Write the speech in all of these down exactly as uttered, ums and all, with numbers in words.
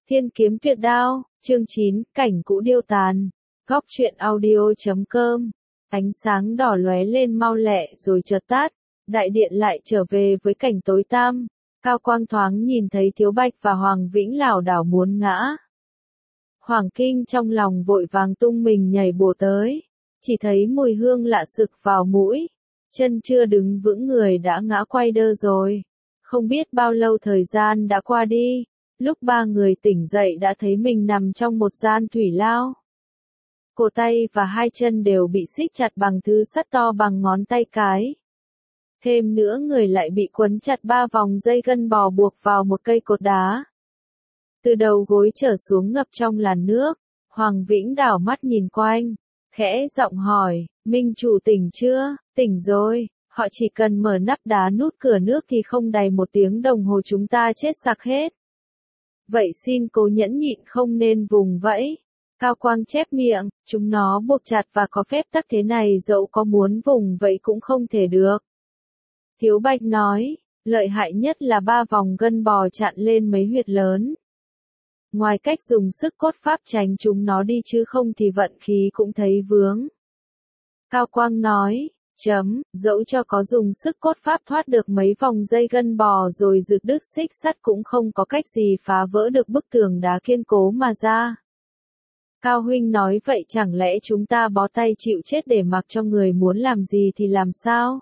Thiên kiếm tuyệt đao, chương chín, cảnh cũ điêu tàn. Góc truyện audio chấm com. Ánh sáng đỏ lóe lên mau lẹ rồi chợt tắt, đại điện lại trở về với cảnh tối tăm. Cao Quang thoáng nhìn thấy Thiếu Bạch và Hoàng Vĩnh lảo đảo muốn ngã. Hoàng Kinh trong lòng vội vàng tung mình nhảy bổ tới, chỉ thấy mùi hương lạ sực vào mũi, chân chưa đứng vững người đã ngã quay đơ rồi. Không biết bao lâu thời gian đã qua đi, lúc ba người tỉnh dậy đã thấy mình nằm trong một gian thủy lao. Cổ tay và hai chân đều bị xích chặt bằng thứ sắt to bằng ngón tay cái. Thêm nữa người lại bị quấn chặt ba vòng dây gân bò buộc vào một cây cột đá. Từ đầu gối trở xuống ngập trong làn nước, Hoàng Vĩnh đảo mắt nhìn quanh, khẽ giọng hỏi, Minh chủ tỉnh chưa? Tỉnh rồi, họ chỉ cần mở nắp đá nút cửa nước thì không đầy một tiếng đồng hồ chúng ta chết sặc hết. Vậy xin cố nhẫn nhịn không nên vùng vẫy. Cao Quang chép miệng, chúng nó buộc chặt và có phép tắc thế này dẫu có muốn vùng vẫy cũng không thể được. Thiếu Bạch nói, lợi hại nhất là ba vòng gân bò chặn lên mấy huyệt lớn. Ngoài cách dùng sức cốt pháp tránh chúng nó đi chứ không thì vận khí cũng thấy vướng. Cao Quang nói, chấm, dẫu cho có dùng sức cốt pháp thoát được mấy vòng dây gân bò rồi rực đứt xích sắt cũng không có cách gì phá vỡ được bức tường đá kiên cố mà ra. Cao huynh nói vậy chẳng lẽ chúng ta bó tay chịu chết để mặc cho người muốn làm gì thì làm sao?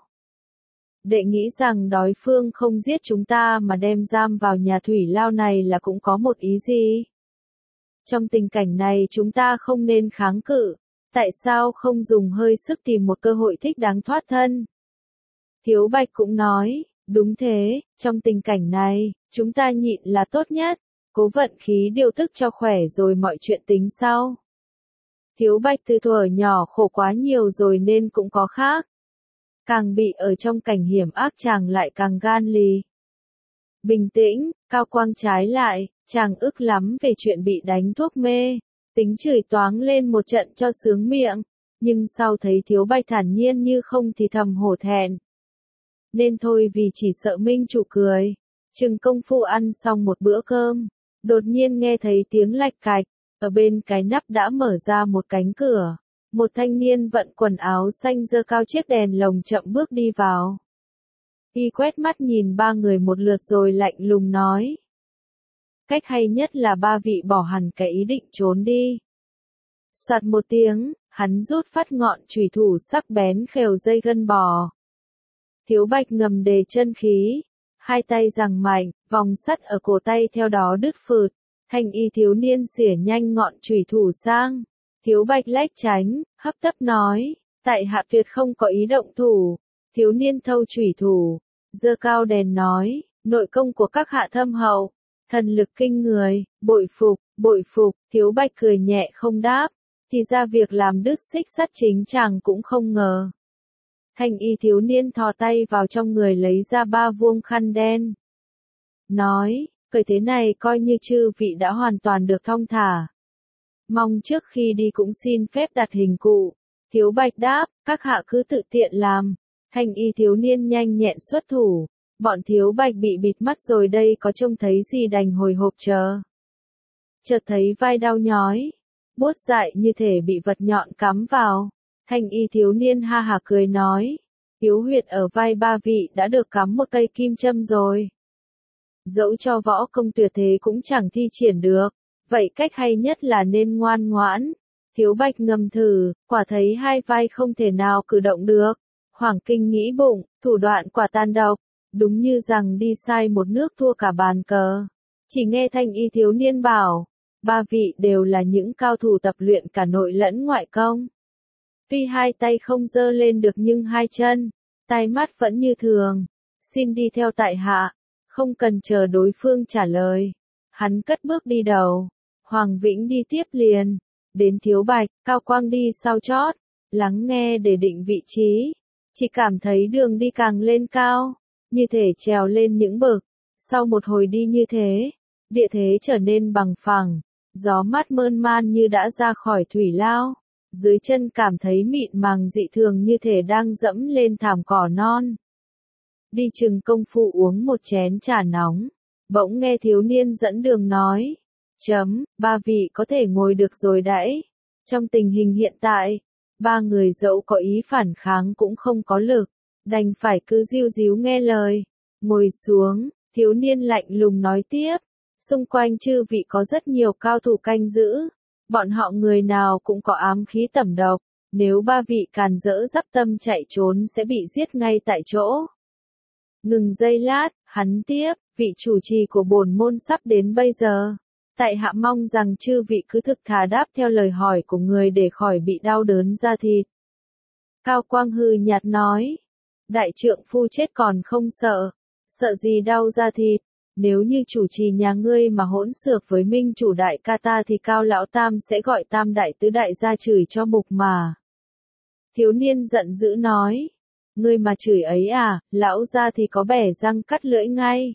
Đệ nghĩ rằng đối phương không giết chúng ta mà đem giam vào nhà thủy lao này là cũng có một ý gì? Trong tình cảnh này chúng ta không nên kháng cự, tại sao không dùng hơi sức tìm một cơ hội thích đáng thoát thân? Thiếu Bạch cũng nói, đúng thế, trong tình cảnh này, chúng ta nhịn là tốt nhất, cố vận khí điều tức cho khỏe rồi mọi chuyện tính sau. Thiếu Bạch từ thuở nhỏ khổ quá nhiều rồi nên cũng có khác. Càng bị ở trong cảnh hiểm ác chàng lại càng gan lì. Bình tĩnh, Cao Quang trái lại, chàng ức lắm về chuyện bị đánh thuốc mê, tính chửi toáng lên một trận cho sướng miệng, nhưng sau thấy Thiếu Bạch thản nhiên như không thì thầm hổ thẹn. Nên thôi vì chỉ sợ Minh chủ cười, chừng công phu ăn xong một bữa cơm, đột nhiên nghe thấy tiếng lạch cạch, ở bên cái nắp đã mở ra một cánh cửa. Một thanh niên vận quần áo xanh giơ cao chiếc đèn lồng chậm bước đi vào. Y quét mắt nhìn ba người một lượt rồi lạnh lùng nói. Cách hay nhất là ba vị bỏ hẳn cái ý định trốn đi. Soạt một tiếng, hắn rút phát ngọn chùy thủ sắc bén khều dây gân bò. Thiếu Bạch ngầm đề chân khí, hai tay giằng mạnh, vòng sắt ở cổ tay theo đó đứt phượt. Thanh y thiếu niên xỉa nhanh ngọn chùy thủ sang. Thiếu Bạch lách tránh, hấp tấp nói, tại hạ tuyệt không có ý động thủ. Thiếu niên thâu chủy thủ, giơ cao đèn nói, nội công của các hạ thâm hậu, thần lực kinh người, bội phục, bội phục. Thiếu Bạch cười nhẹ không đáp, thì ra việc làm đứt xích sắt chính chàng cũng không ngờ. Thanh y thiếu niên thò tay vào trong người lấy ra ba vuông khăn đen. Nói, cởi thế này coi như chư vị đã hoàn toàn được thong thả. Mong trước khi đi cũng xin phép đặt hình cụ. Thiếu Bạch đáp, các hạ cứ tự tiện làm. Thanh y thiếu niên nhanh nhẹn xuất thủ. Bọn Thiếu Bạch bị bịt mắt rồi đây có trông thấy gì đành hồi hộp chờ. Chợt thấy vai đau nhói, buốt dại như thể bị vật nhọn cắm vào. Thanh y thiếu niên ha hả cười nói, yếu huyệt ở vai ba vị đã được cắm một cây kim châm rồi. Dẫu cho võ công tuyệt thế cũng chẳng thi triển được. Vậy cách hay nhất là nên ngoan ngoãn. Thiếu Bạch ngầm thử, quả thấy hai vai không thể nào cử động được. Hoàng Kinh nghĩ bụng, thủ đoạn quả tàn độc, đúng như rằng đi sai một nước thua cả bàn cờ. Chỉ nghe thanh y thiếu niên bảo, ba vị đều là những cao thủ tập luyện cả nội lẫn ngoại công. Tuy hai tay không giơ lên được nhưng hai chân, tai mắt vẫn như thường. Xin đi theo tại hạ, không cần chờ đối phương trả lời. Hắn cất bước đi đầu. Hoàng Vĩnh đi tiếp liền, đến Thiếu Bạch, Cao Quang đi sau chót, lắng nghe để định vị trí, chỉ cảm thấy đường đi càng lên cao, như thể trèo lên những bậc. Sau một hồi đi như thế, địa thế trở nên bằng phẳng, gió mát mơn man như đã ra khỏi thủy lao, dưới chân cảm thấy mịn màng dị thường như thể đang dẫm lên thảm cỏ non. Đi chừng công phu uống một chén trà nóng, bỗng nghe thiếu niên dẫn đường nói. Chấm, ba vị có thể ngồi được rồi đấy. Trong tình hình hiện tại, ba người dẫu có ý phản kháng cũng không có lực, đành phải cứ díu díu nghe lời. Ngồi xuống, thiếu niên lạnh lùng nói tiếp. Xung quanh chư vị có rất nhiều cao thủ canh giữ. Bọn họ người nào cũng có ám khí tẩm độc. Nếu ba vị càn rỡ dắp tâm chạy trốn sẽ bị giết ngay tại chỗ. Ngừng giây lát, hắn tiếp, vị chủ trì của bổn môn sắp đến bây giờ. Tại hạ mong rằng chư vị cứ thực thà đáp theo lời hỏi của người để khỏi bị đau đớn da thịt. Cao Quang hừ nhạt nói. Đại trượng phu chết còn không sợ. Sợ gì đau da thịt. Nếu như chủ trì nhà ngươi mà hỗn xược với minh chủ đại ca ta thì Cao Lão Tam sẽ gọi Tam Đại Tứ Đại ra chửi cho mục mà. Thiếu niên giận dữ nói. Ngươi mà chửi ấy à, lão ra thì có bẻ răng cắt lưỡi ngay.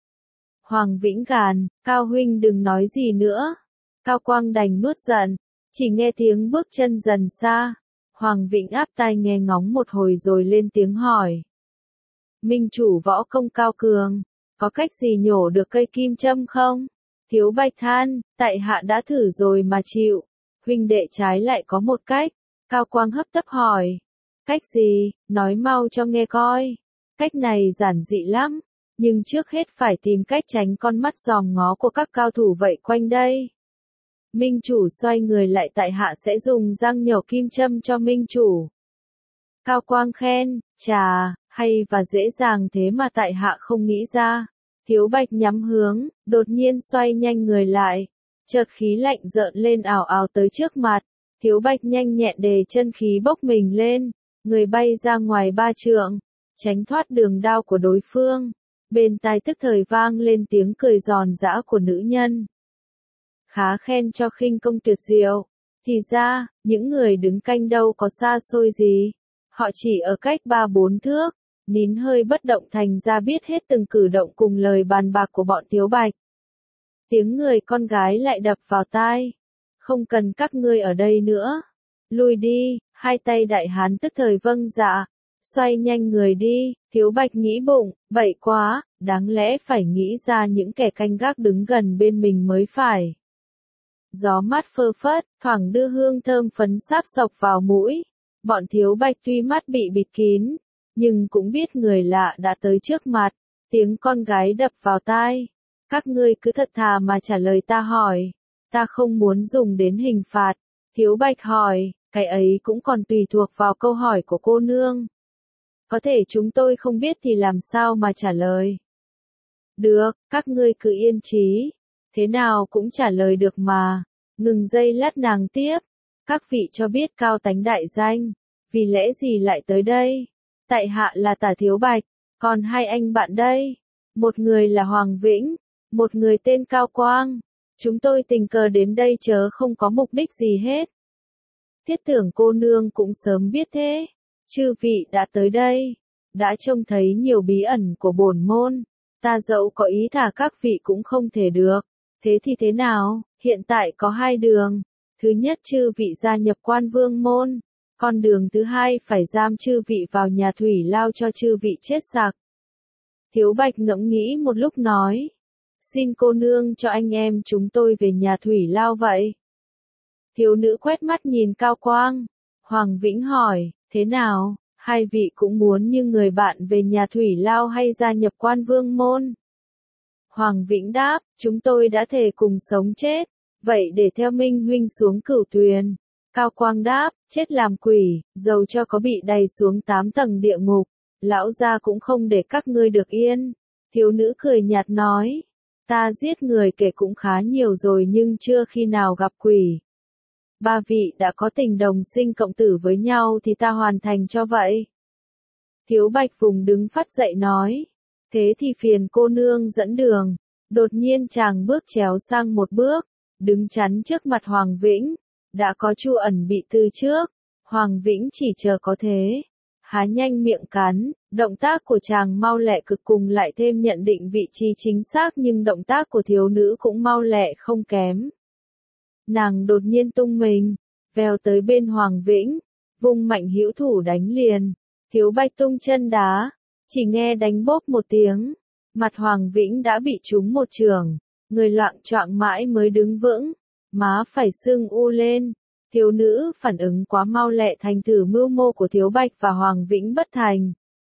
Hoàng Vĩnh gàn, Cao huynh đừng nói gì nữa. Cao Quang đành nuốt giận, chỉ nghe tiếng bước chân dần xa. Hoàng Vĩnh áp tai nghe ngóng một hồi rồi lên tiếng hỏi. Minh chủ võ công cao cường, có cách gì nhổ được cây kim châm không? Thiếu Bạch than, tại hạ đã thử rồi mà chịu. Huynh đệ trái lại có một cách. Cao Quang hấp tấp hỏi. Cách gì, nói mau cho nghe coi. Cách này giản dị lắm, nhưng trước hết phải tìm cách tránh con mắt giòm ngó của các cao thủ vậy quanh đây. Minh chủ xoay người lại, tại hạ sẽ dùng răng nhổ kim châm cho minh chủ. Cao Quang khen, chà, hay và dễ dàng thế mà tại hạ không nghĩ ra. Thiếu Bạch nhắm hướng, đột nhiên xoay nhanh người lại. Chợt khí lạnh rợn lên ảo ảo tới trước mặt. Thiếu Bạch nhanh nhẹn đề chân khí bốc mình lên. Người bay ra ngoài ba trượng, tránh thoát đường đao của đối phương. Bên tai tức thời vang lên tiếng cười giòn giã của nữ nhân. Khá khen cho khinh công tuyệt diệu. Thì ra, những người đứng canh đâu có xa xôi gì. Họ chỉ ở cách ba bốn thước, nín hơi bất động thành ra biết hết từng cử động cùng lời bàn bạc của bọn Thiếu Bạch. Tiếng người con gái lại đập vào tai. Không cần các ngươi ở đây nữa. Lùi đi, hai tay đại hán tức thời vâng dạ. Xoay nhanh người đi, Thiếu Bạch nghĩ bụng, bậy quá, đáng lẽ phải nghĩ ra những kẻ canh gác đứng gần bên mình mới phải. Gió mát phơ phất, thoảng đưa hương thơm phấn sáp sộc vào mũi. Bọn Thiếu Bạch tuy mắt bị bịt kín, nhưng cũng biết người lạ đã tới trước mặt. Tiếng con gái đập vào tai. Các ngươi cứ thật thà mà trả lời ta hỏi. Ta không muốn dùng đến hình phạt. Thiếu Bạch hỏi, cái ấy cũng còn tùy thuộc vào câu hỏi của cô nương. Có thể chúng tôi không biết thì làm sao mà trả lời. Được, các ngươi cứ yên trí. Thế nào cũng trả lời được mà. Ngừng giây lát nàng tiếp. Các vị cho biết cao tánh đại danh. Vì lẽ gì lại tới đây? Tại hạ là Tả Thiếu Bạch. Còn hai anh bạn đây. Một người là Hoàng Vĩnh. Một người tên Cao Quang. Chúng tôi tình cờ đến đây chớ không có mục đích gì hết. Thiết tưởng cô nương cũng sớm biết thế. Chư vị đã tới đây. Đã trông thấy nhiều bí ẩn của bổn môn. Ta dẫu có ý thả các vị cũng không thể được. Thế thì thế nào? Hiện tại có hai đường. Thứ nhất chư vị gia nhập Quan Vương môn. Con đường thứ hai phải giam chư vị vào nhà thủy lao cho chư vị chết sặc. Thiếu Bạch ngẫm nghĩ một lúc nói. Xin cô nương cho anh em chúng tôi về nhà thủy lao vậy. Thiếu nữ quét mắt nhìn Cao Quang. Hoàng Vĩnh hỏi, thế nào, hai vị cũng muốn như người bạn về nhà thủy lao hay gia nhập Quan Vương môn? Hoàng Vĩnh đáp, chúng tôi đã thề cùng sống chết, vậy để theo Minh huynh xuống Cửu Tuyền. Cao Quang đáp, chết làm quỷ, dầu cho có bị đày xuống tám tầng địa ngục, lão gia cũng không để các ngươi được yên. Thiếu nữ cười nhạt nói, ta giết người kể cũng khá nhiều rồi nhưng chưa khi nào gặp quỷ. Ba vị đã có tình đồng sinh cộng tử với nhau thì ta hoàn thành cho vậy. Thiếu Bạch vùng đứng phát dậy nói, thế thì phiền cô nương dẫn đường. Đột nhiên chàng bước chéo sang một bước, đứng chắn trước mặt Hoàng Vĩnh. Đã có Chu Ẩn bị từ trước, Hoàng Vĩnh chỉ chờ có thế. Há nhanh miệng cắn, động tác của chàng mau lẹ cực cùng lại thêm nhận định vị trí chính xác nhưng động tác của thiếu nữ cũng mau lẹ không kém. Nàng đột nhiên tung mình, vèo tới bên Hoàng Vĩnh, vung mạnh hữu thủ đánh liền. Thiếu Bạch tung chân đá, chỉ nghe đánh bốp một tiếng, mặt Hoàng Vĩnh đã bị trúng một chưởng, Người loạng choạng mãi mới đứng vững, má phải sưng u lên. Thiếu nữ phản ứng quá mau lẹ thành thử mưu mô của Thiếu Bạch và Hoàng Vĩnh bất thành.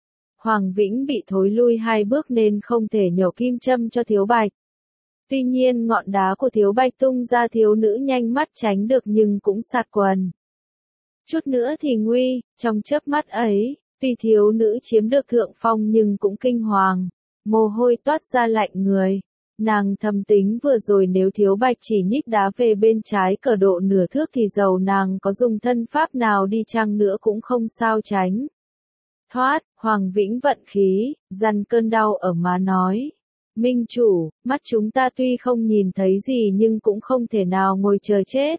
Hoàng Vĩnh bị thối lui hai bước nên không thể nhổ kim châm cho Thiếu Bạch. Tuy nhiên ngọn đá của Thiếu Bạch tung ra, thiếu nữ nhanh mắt tránh được nhưng cũng sạt quần. Chút nữa thì nguy, trong chớp mắt ấy, tuy thiếu nữ chiếm được thượng phong nhưng cũng kinh hoàng, mồ hôi toát ra lạnh người. Nàng thầm tính vừa rồi nếu Thiếu Bạch chỉ nhích đá về bên trái cờ độ nửa thước thì dầu nàng có dùng thân pháp nào đi chăng nữa cũng không sao tránh. Thoát, Hoàng Vĩnh vận khí, dằn cơn đau ở má nói. Minh chủ, mắt chúng ta tuy không nhìn thấy gì nhưng cũng không thể nào ngồi chờ chết.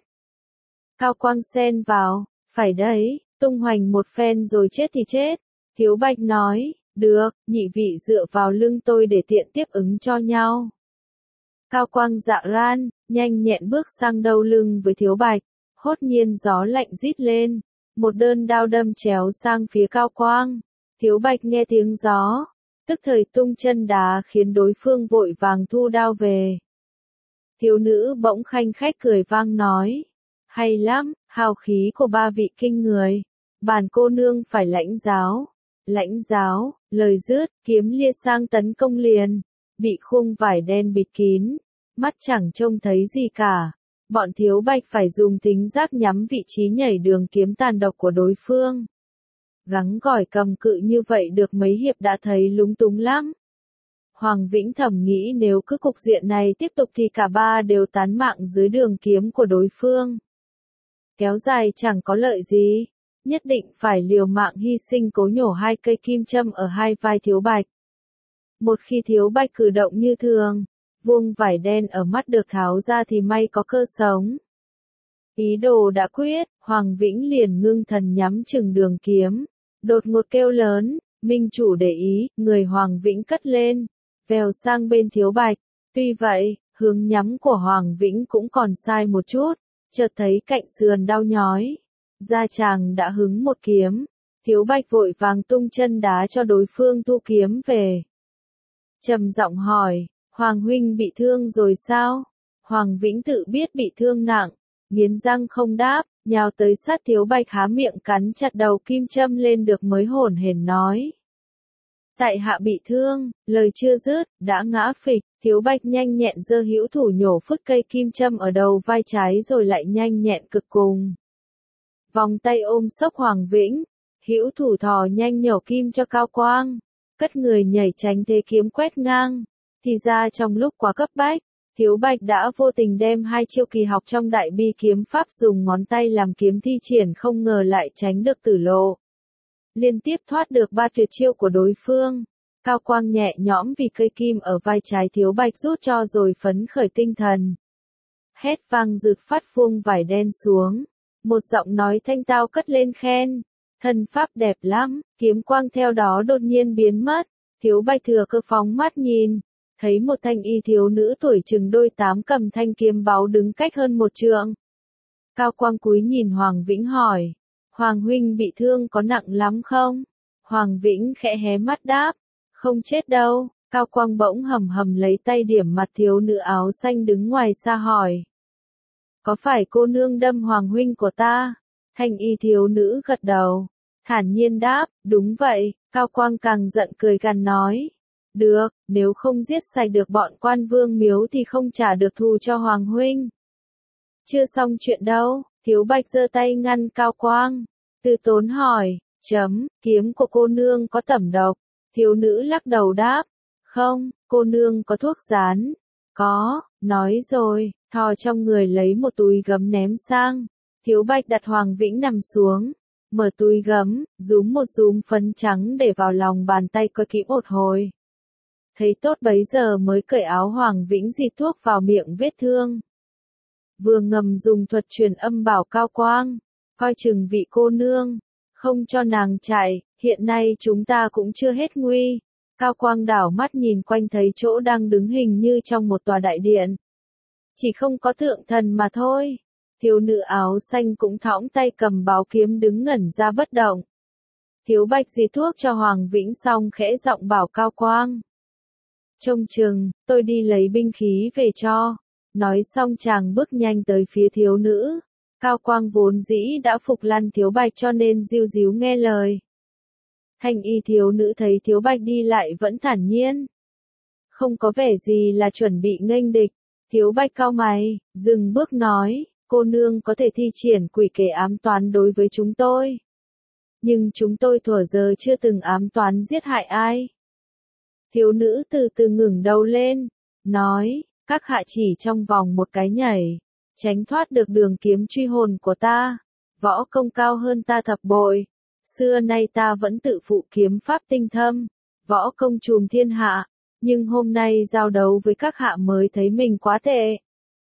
Cao Quang xen vào, phải đấy, tung hoành một phen rồi chết thì chết. Thiếu Bạch nói, được, nhị vị dựa vào lưng tôi để tiện tiếp ứng cho nhau. Cao Quang dạ ran, nhanh nhẹn bước sang đầu lưng với Thiếu Bạch, hốt nhiên gió lạnh rít lên, một đơn đao đâm chéo sang phía Cao Quang. Thiếu Bạch nghe tiếng gió, tức thời tung chân đá khiến đối phương vội vàng thu đao về. Thiếu nữ bỗng khanh khách cười vang nói, hay lắm, hào khí của ba vị kinh người, bản cô nương phải lãnh giáo. Lãnh giáo, lời dứt, kiếm lia sang tấn công liền, bị khung vải đen bịt kín, mắt chẳng trông thấy gì cả. Bọn Thiếu Bạch phải dùng thính giác nhắm vị trí nhảy đường kiếm tàn độc của đối phương. Gắng gỏi cầm cự như vậy được mấy hiệp đã thấy lúng túng lắm. Hoàng Vĩnh thầm nghĩ nếu cứ cục diện này tiếp tục thì cả ba đều tán mạng dưới đường kiếm của đối phương. Kéo dài chẳng có lợi gì, nhất định phải liều mạng hy sinh cố nhổ hai cây kim châm ở hai vai Thiếu Bạch. Một khi Thiếu Bạch cử động như thường, vuông vải đen ở mắt được tháo ra thì may có cơ sống. Ý đồ đã quyết, Hoàng Vĩnh liền ngưng thần nhắm chừng đường kiếm, đột ngột kêu lớn, Minh chủ để ý, người Hoàng Vĩnh cất lên, vèo sang bên Thiếu Bạch. Tuy vậy, hướng nhắm của Hoàng Vĩnh cũng còn sai một chút, chợt thấy cạnh sườn đau nhói. Gia chàng đã hứng một kiếm, Thiếu Bạch vội vàng tung chân đá cho đối phương thu kiếm về. Trầm giọng hỏi, Hoàng huynh bị thương rồi sao? Hoàng Vĩnh tự biết bị thương nặng, nghiến răng không đáp, nhào tới sát Thiếu Bạch há miệng cắn chặt đầu kim châm lên được mới hổn hển nói. Tại hạ bị thương, lời chưa dứt, đã ngã phịch, Thiếu Bạch nhanh nhẹn giơ hữu thủ nhổ phứt cây kim châm ở đầu vai trái rồi lại nhanh nhẹn cực cùng. Vòng tay ôm xốc Hoàng Vĩnh, hữu thủ thò nhanh nhổ kim cho Cao Quang, cất người nhảy tránh thế kiếm quét ngang. Thì ra trong lúc quá cấp bách, Thiếu Bạch đã vô tình đem hai chiêu kỳ học trong đại bi kiếm pháp dùng ngón tay làm kiếm thi triển, không ngờ lại tránh được tử lộ. Liên tiếp thoát được ba tuyệt chiêu của đối phương. Cao Quang nhẹ nhõm vì cây kim ở vai trái Thiếu Bạch rút cho rồi phấn khởi tinh thần. Hét vang rực phát vuông vải đen xuống. Một giọng nói thanh tao cất lên khen. Thân pháp đẹp lắm, kiếm quang theo đó đột nhiên biến mất. Thiếu Bạch thừa cơ phóng mắt nhìn. Thấy một thanh y thiếu nữ tuổi chừng đôi tám cầm thanh kiếm báu đứng cách hơn một trượng. Cao Quang cúi nhìn Hoàng Vĩnh hỏi. Hoàng huynh bị thương có nặng lắm không? Hoàng Vĩnh khẽ hé mắt đáp. Không chết đâu. Cao Quang bỗng hầm hầm lấy tay điểm mặt thiếu nữ áo xanh đứng ngoài xa hỏi. Có phải cô nương đâm Hoàng huynh của ta? Thanh y thiếu nữ gật đầu. Thản nhiên đáp, đúng vậy. Cao Quang càng giận cười gằn nói. Được, nếu không giết sạch được bọn Quan Vương Miếu thì không trả được thù cho Hoàng huynh. Chưa xong chuyện đâu, Thiếu Bạch giơ tay ngăn Cao Quang. Từ Tốn hỏi, chấm, kiếm của cô nương có tẩm độc. Thiếu nữ lắc đầu đáp, không, cô nương có thuốc rán. Có, nói rồi, thò trong người lấy một túi gấm ném sang. Thiếu Bạch đặt Hoàng Vĩnh nằm xuống, mở túi gấm, rúm một rúm phấn trắng để vào lòng bàn tay coi kỹ một hồi. Thấy tốt bấy giờ mới cởi áo Hoàng Vĩnh xịt thuốc vào miệng vết thương. Vừa ngầm dùng thuật truyền âm bảo Cao Quang, coi chừng vị cô nương, không cho nàng chạy, hiện nay chúng ta cũng chưa hết nguy. Cao Quang đảo mắt nhìn quanh thấy chỗ đang đứng hình như trong một tòa đại điện. Chỉ không có thượng thần mà thôi. Thiếu nữ áo xanh cũng thõng tay cầm báo kiếm đứng ngẩn ra bất động. Thiếu Bạch xịt thuốc cho Hoàng Vĩnh xong khẽ giọng bảo Cao Quang. Trông chừng, tôi đi lấy binh khí về cho. Nói xong chàng bước nhanh tới phía thiếu nữ. Cao Quang vốn dĩ đã phục lăn Thiếu Bạch cho nên díu díu nghe lời. Thanh y thiếu nữ thấy Thiếu Bạch đi lại vẫn thản nhiên. Không có vẻ gì là chuẩn bị nghênh địch. Thiếu Bạch cau mày, dừng bước nói, cô nương có thể thi triển quỷ kế ám toán đối với chúng tôi. Nhưng chúng tôi thuở giờ chưa từng ám toán giết hại ai. Thiếu nữ từ từ ngẩng đầu lên, nói, các hạ chỉ trong vòng một cái nhảy, tránh thoát được đường kiếm truy hồn của ta, võ công cao hơn ta thập bội. Xưa nay ta vẫn tự phụ kiếm pháp tinh thâm, võ công trùm thiên hạ, nhưng hôm nay giao đấu với các hạ mới thấy mình quá tệ.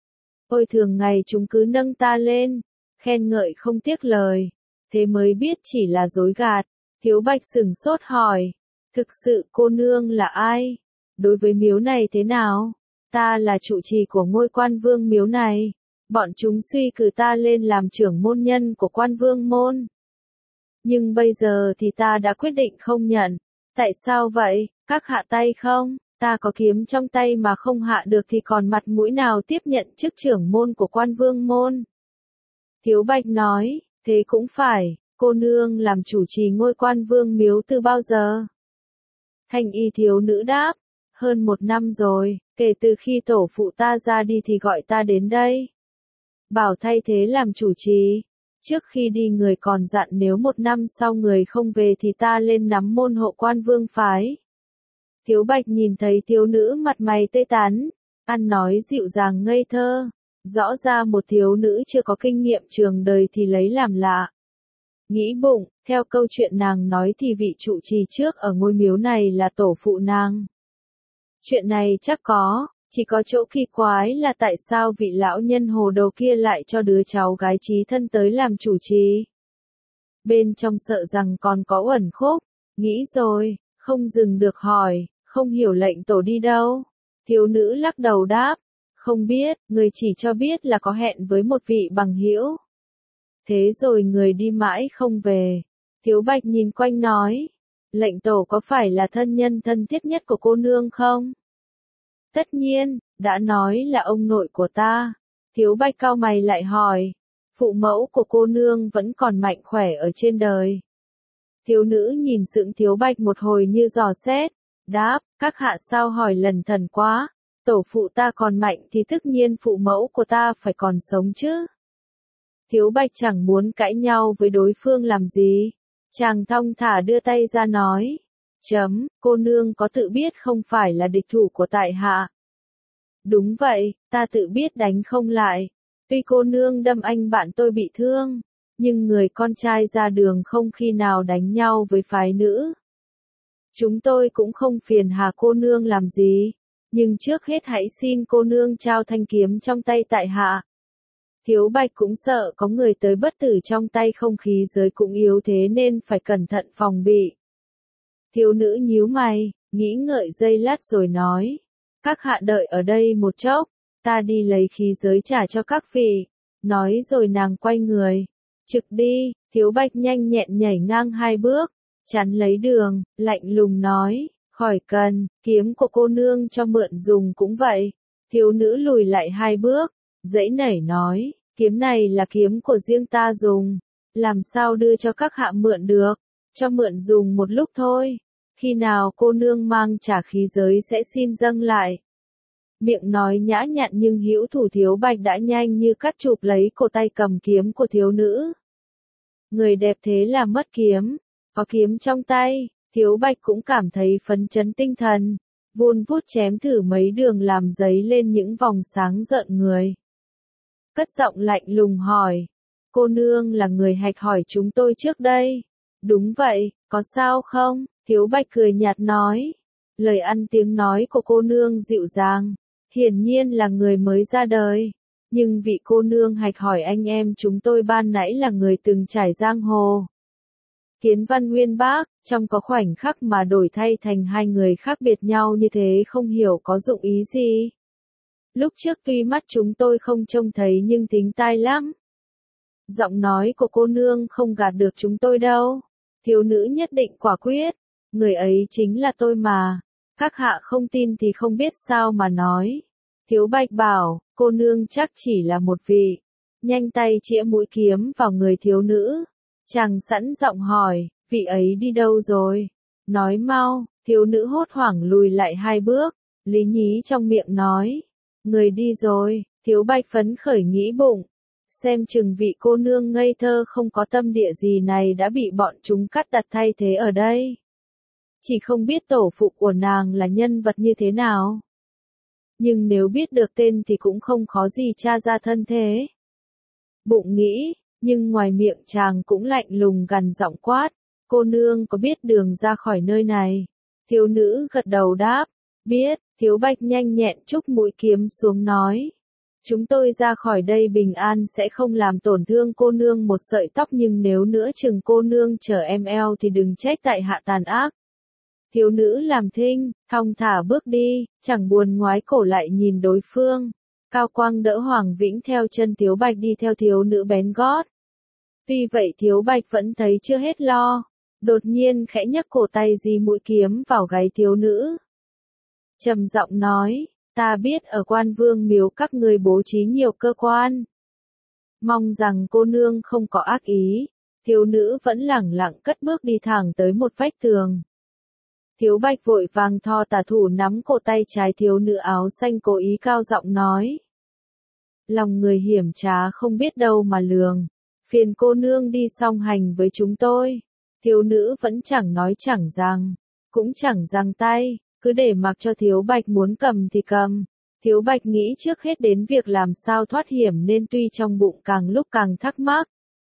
Ôi thường ngày chúng cứ nâng ta lên, khen ngợi không tiếc lời, thế mới biết chỉ là dối gạt. Thiếu Bạch sửng sốt hỏi, thực sự cô nương là ai? Đối với miếu này thế nào? Ta là trụ trì của ngôi quan vương miếu này, bọn chúng suy cử ta lên làm trưởng môn nhân của quan vương môn. Nhưng bây giờ thì ta đã quyết định không nhận. Tại sao vậy, các hạ tay không? Ta có kiếm trong tay mà không hạ được thì còn mặt mũi nào tiếp nhận chức trưởng môn của quan vương môn? Thiếu Bạch nói, thế cũng phải, cô nương làm chủ trì ngôi quan vương miếu từ bao giờ? Thanh y thiếu nữ đáp, hơn một năm rồi, kể từ khi tổ phụ ta ra đi thì gọi ta đến đây. Bảo thay thế làm chủ trì. Trước khi đi người còn dặn nếu một năm sau người không về thì ta lên nắm môn hộ quan vương phái. Thiếu Bạch nhìn thấy thiếu nữ mặt mày tươi tắn, ăn nói dịu dàng ngây thơ, rõ ra một thiếu nữ chưa có kinh nghiệm trường đời thì lấy làm lạ. Nghĩ bụng, theo câu chuyện nàng nói thì vị trụ trì trước ở ngôi miếu này là tổ phụ nàng. Chuyện này chắc có, chỉ có chỗ kỳ quái là tại sao vị lão nhân hồ đồ kia lại cho đứa cháu gái chí thân tới làm chủ trì. Bên trong sợ rằng còn có uẩn khúc, nghĩ rồi, không dừng được hỏi, không hiểu lệnh tổ đi đâu. Thiếu nữ lắc đầu đáp, không biết, người chỉ cho biết là có hẹn với một vị bằng hữu. Thế rồi người đi mãi không về. Thiếu Bạch nhìn quanh nói, lệnh tổ có phải là thân nhân thân thiết nhất của cô nương không? Tất nhiên, đã nói là ông nội của ta. Thiếu Bạch cau mày lại hỏi, phụ mẫu của cô nương vẫn còn mạnh khỏe ở trên đời. Thiếu nữ nhìn sững Thiếu Bạch một hồi như dò xét, đáp, các hạ sao hỏi lần thần quá, tổ phụ ta còn mạnh thì tất nhiên phụ mẫu của ta phải còn sống chứ. Thiếu Bạch chẳng muốn cãi nhau với đối phương làm gì, chàng thong thả đưa tay ra nói, chấm, cô nương có tự biết không phải là địch thủ của tại hạ. Đúng vậy, ta tự biết đánh không lại, tuy cô nương đâm anh bạn tôi bị thương, nhưng người con trai ra đường không khi nào đánh nhau với phái nữ. Chúng tôi cũng không phiền hà cô nương làm gì, nhưng trước hết hãy xin cô nương trao thanh kiếm trong tay tại hạ. Thiếu Bạch cũng sợ có người tới bất tử trong tay, không khí giới cũng yếu thế nên phải cẩn thận phòng bị. Thiếu nữ nhíu mày, nghĩ ngợi giây lát rồi nói, các hạ đợi ở đây một chốc, ta đi lấy khí giới trả cho các vị. Nói rồi nàng quay người, trực đi. Thiếu Bạch nhanh nhẹn nhảy ngang hai bước, chắn lấy đường, lạnh lùng nói, khỏi cần, kiếm của cô nương cho mượn dùng cũng vậy. Thiếu nữ lùi lại hai bước, dãy nảy nói, kiếm này là kiếm của riêng ta dùng, làm sao đưa cho các hạ mượn được, cho mượn dùng một lúc thôi, khi nào cô nương mang trả khí giới sẽ xin dâng lại. Miệng nói nhã nhặn nhưng hữu thủ Thiếu Bạch đã nhanh như cắt chụp lấy cổ tay cầm kiếm của thiếu nữ. Người đẹp thế là mất kiếm, có kiếm trong tay, Thiếu Bạch cũng cảm thấy phấn chấn tinh thần, vun vút chém thử mấy đường làm giấy lên những vòng sáng rợn người. Cất giọng lạnh lùng hỏi, cô nương là người hạch hỏi chúng tôi trước đây. Đúng vậy, có sao không? Thiếu Bạch cười nhạt nói, lời ăn tiếng nói của cô nương dịu dàng, hiển nhiên là người mới ra đời. Nhưng vị cô nương hạch hỏi anh em chúng tôi ban nãy là người từng trải giang hồ. Kiến văn nguyên bác, trong có khoảnh khắc mà đổi thay thành hai người khác biệt nhau như thế không hiểu có dụng ý gì. Lúc trước tuy mắt chúng tôi không trông thấy nhưng thính tai lắm. Giọng nói của cô nương không gạt được chúng tôi đâu. Thiếu nữ nhất định quả quyết, người ấy chính là tôi mà. Các hạ không tin thì không biết sao mà nói. Thiếu Bạch bảo, cô nương chắc chỉ là một vị. Nhanh tay chĩa mũi kiếm vào người thiếu nữ. Chàng sẵn giọng hỏi, vị ấy đi đâu rồi? Nói mau, thiếu nữ hốt hoảng lùi lại hai bước. Lý Nhí trong miệng nói, người đi rồi. Thiếu Bạch phấn khởi nghĩ bụng. Xem chừng vị cô nương ngây thơ không có tâm địa gì này đã bị bọn chúng cắt đặt thay thế ở đây. Chỉ không biết tổ phụ của nàng là nhân vật như thế nào. Nhưng nếu biết được tên thì cũng không khó gì tra ra thân thế. Bụng nghĩ, nhưng ngoài miệng chàng cũng lạnh lùng gằn giọng quát. Cô nương có biết đường ra khỏi nơi này? Thiếu nữ gật đầu đáp. Biết. Thiếu Bạch nhanh nhẹn trúc mũi kiếm xuống nói. Chúng tôi ra khỏi đây bình an sẽ không làm tổn thương cô nương một sợi tóc, nhưng nếu nữa chừng cô nương chở em eo thì đừng trách tại hạ tàn ác. Thiếu nữ làm thinh, thong thả bước đi, chẳng buồn ngoái cổ lại nhìn đối phương. Cao Quang đỡ Hoàng Vĩnh theo chân Thiếu Bạch đi theo thiếu nữ bén gót. Tuy vậy Thiếu Bạch vẫn thấy chưa hết lo. Đột nhiên khẽ nhấc cổ tay dí mũi kiếm vào gáy thiếu nữ. Trầm giọng nói, ta biết ở Quan Vương miếu các người bố trí nhiều cơ quan. Mong rằng cô nương không có ác ý. Thiếu nữ vẫn lẳng lặng cất bước đi thẳng tới một vách tường. Thiếu Bạch vội vàng thò tả thủ nắm cổ tay trái thiếu nữ áo xanh, cố ý cao giọng nói. Lòng người hiểm trá không biết đâu mà lường. Phiền cô nương đi song hành với chúng tôi. Thiếu nữ vẫn chẳng nói chẳng rằng, cũng chẳng giằng tay, cứ để mặc cho Thiếu Bạch muốn cầm thì cầm. Thiếu Bạch nghĩ trước hết đến việc làm sao thoát hiểm nên tuy trong bụng càng lúc càng thắc mắc.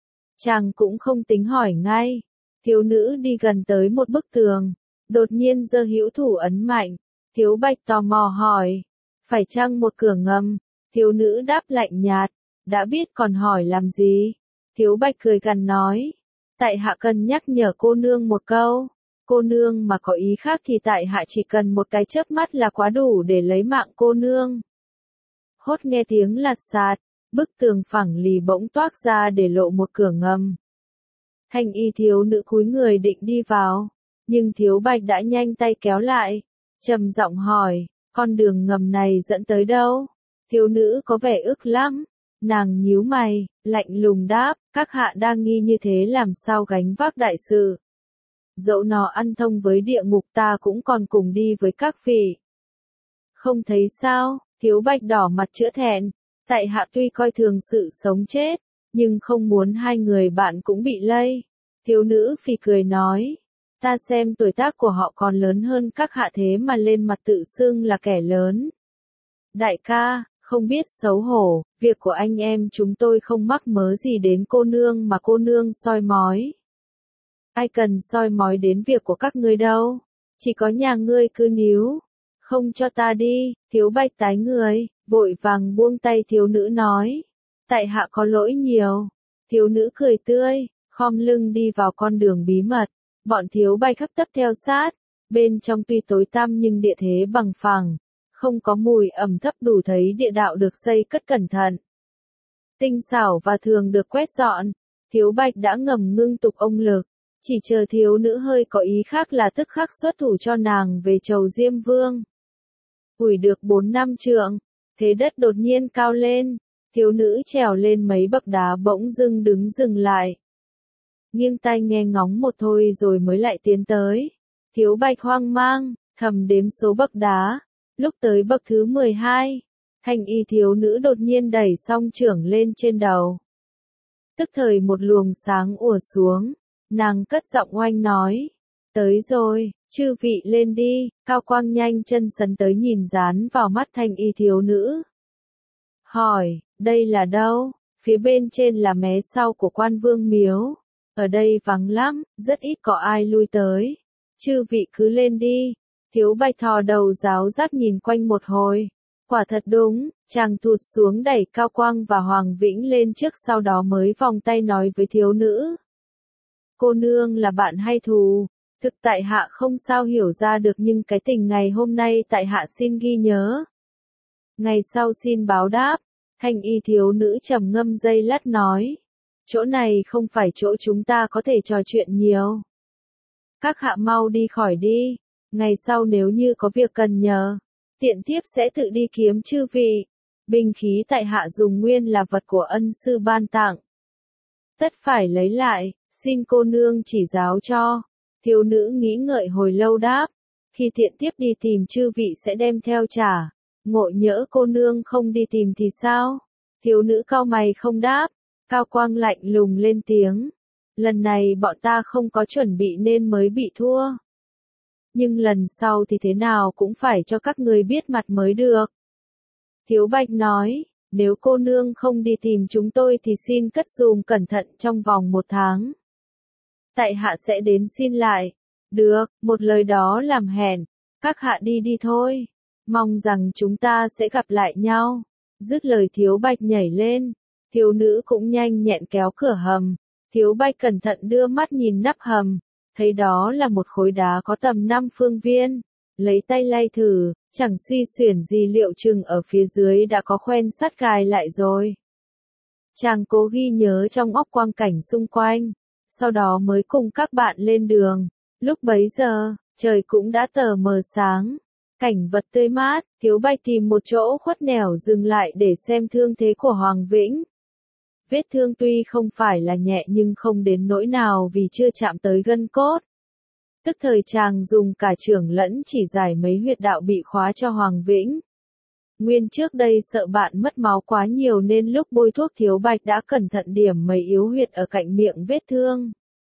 Chàng cũng không tính hỏi ngay. Thiếu nữ đi gần tới một bức tường. Đột nhiên giơ hữu thủ ấn mạnh. Thiếu Bạch tò mò hỏi. Phải chăng một cửa ngầm? Thiếu nữ đáp lạnh nhạt. Đã biết còn hỏi làm gì? Thiếu Bạch cười gằn nói. Tại hạ cần nhắc nhở cô nương một câu. Cô nương mà có ý khác thì tại hạ chỉ cần một cái chớp mắt là quá đủ để lấy mạng cô nương. Hốt nghe tiếng lạt sạt. Bức tường phẳng lì bỗng toác ra để lộ một cửa ngầm. Thanh y thiếu nữ cúi người định đi vào. Nhưng Thiếu Bạch đã nhanh tay kéo lại. Trầm giọng hỏi, con đường ngầm này dẫn tới đâu? Thiếu nữ có vẻ ức lắm. Nàng nhíu mày, lạnh lùng đáp, các hạ đang nghi như thế làm sao gánh vác đại sự. Dẫu nó ăn thông với địa ngục ta cũng còn cùng đi với các vị. Không thấy sao? Thiếu Bạch đỏ mặt chữa thẹn. Tại hạ tuy coi thường sự sống chết, nhưng không muốn hai người bạn cũng bị lây. Thiếu nữ phì cười nói. Ta xem tuổi tác của họ còn lớn hơn các hạ thế mà lên mặt tự xưng là kẻ lớn. Đại ca, không biết xấu hổ, việc của anh em chúng tôi không mắc mớ gì đến cô nương mà cô nương soi mói. Ai cần soi mói đến việc của các ngươi đâu, chỉ có nhà ngươi cứ níu, không cho ta đi. Thiếu Bạch tái người, vội vàng buông tay thiếu nữ nói. Tại hạ có lỗi nhiều. Thiếu nữ cười tươi, khom lưng đi vào con đường bí mật. Bọn Thiếu Bạch hấp tấp theo sát, bên trong tuy tối tăm nhưng địa thế bằng phẳng, không có mùi ẩm thấp đủ thấy địa đạo được xây cất cẩn thận. Tinh xảo và thường được quét dọn, Thiếu Bạch đã ngầm ngưng tục ông lực, chỉ chờ thiếu nữ hơi có ý khác là tức khắc xuất thủ cho nàng về chầu Diêm Vương. Ủi được bốn năm trượng, thế đất đột nhiên cao lên, thiếu nữ trèo lên mấy bậc đá bỗng dưng đứng dừng lại. Nghiêng tai nghe ngóng một thôi rồi mới lại tiến tới. Thiếu Bạch hoang mang, thầm đếm số bậc đá. Lúc tới bậc thứ mười hai, thanh y thiếu nữ đột nhiên đẩy song chưởng lên trên đầu. Tức thời một luồng sáng ùa xuống, nàng cất giọng oanh nói. Tới rồi, chư vị lên đi. Cao Quang nhanh chân sấn tới nhìn dán vào mắt thanh y thiếu nữ. Hỏi, đây là đâu? Phía bên trên là mé sau của Quan Vương miếu. Ở đây vắng lắm, rất ít có ai lui tới. Chư vị cứ lên đi. Thiếu Bạch thò đầu giáo giác nhìn quanh một hồi. Quả thật đúng, chàng thụt xuống đẩy Cao Quang và Hoàng Vĩnh lên trước, sau đó mới vòng tay nói với thiếu nữ. Cô nương là bạn hay thù? Thực tại hạ không sao hiểu ra được, nhưng cái tình ngày hôm nay tại hạ xin ghi nhớ. Ngày sau xin báo đáp. Thanh y thiếu nữ trầm ngâm giây lát nói. Chỗ này không phải chỗ chúng ta có thể trò chuyện nhiều. Các hạ mau đi khỏi đi. Ngày sau nếu như có việc cần nhờ, tiện tiếp sẽ tự đi kiếm chư vị. Binh khí tại hạ dùng nguyên là vật của ân sư ban tặng. Tất phải lấy lại, xin cô nương chỉ giáo cho. Thiếu nữ nghĩ ngợi hồi lâu đáp. Khi tiện tiếp đi tìm chư vị sẽ đem theo trả. Ngộ nhỡ cô nương không đi tìm thì sao? Thiếu nữ cau mày không đáp. Cao Quang lạnh lùng lên tiếng. Lần này bọn ta không có chuẩn bị nên mới bị thua. Nhưng lần sau thì thế nào cũng phải cho các người biết mặt mới được. Thiếu Bạch nói, nếu cô nương không đi tìm chúng tôi thì xin cất giùm cẩn thận trong vòng một tháng. Tại hạ sẽ đến xin lại. Được, một lời đó làm hẹn. Các hạ đi đi thôi. Mong rằng chúng ta sẽ gặp lại nhau. Dứt lời Thiếu Bạch nhảy lên. Thiếu nữ cũng nhanh nhẹn kéo cửa hầm. Thiếu Bạch cẩn thận đưa mắt nhìn nắp hầm. Thấy đó là một khối đá có tầm năm phương viên. Lấy tay lay thử, chẳng suy xuyển gì liệu chừng ở phía dưới đã có khoen sắt gài lại rồi. Chàng cố ghi nhớ trong óc quang cảnh xung quanh. Sau đó mới cùng các bạn lên đường. Lúc bấy giờ, trời cũng đã tờ mờ sáng. Cảnh vật tươi mát, Thiếu Bạch tìm một chỗ khuất nẻo dừng lại để xem thương thế của Hoàng Vĩnh. Vết thương tuy không phải là nhẹ nhưng không đến nỗi nào vì chưa chạm tới gân cốt. Tức thời chàng dùng cả chưởng lẫn chỉ giải mấy huyệt đạo bị khóa cho Hoàng Vĩnh. Nguyên trước đây sợ bạn mất máu quá nhiều nên lúc bôi thuốc Thiếu Bạch đã cẩn thận điểm mấy yếu huyệt ở cạnh miệng vết thương.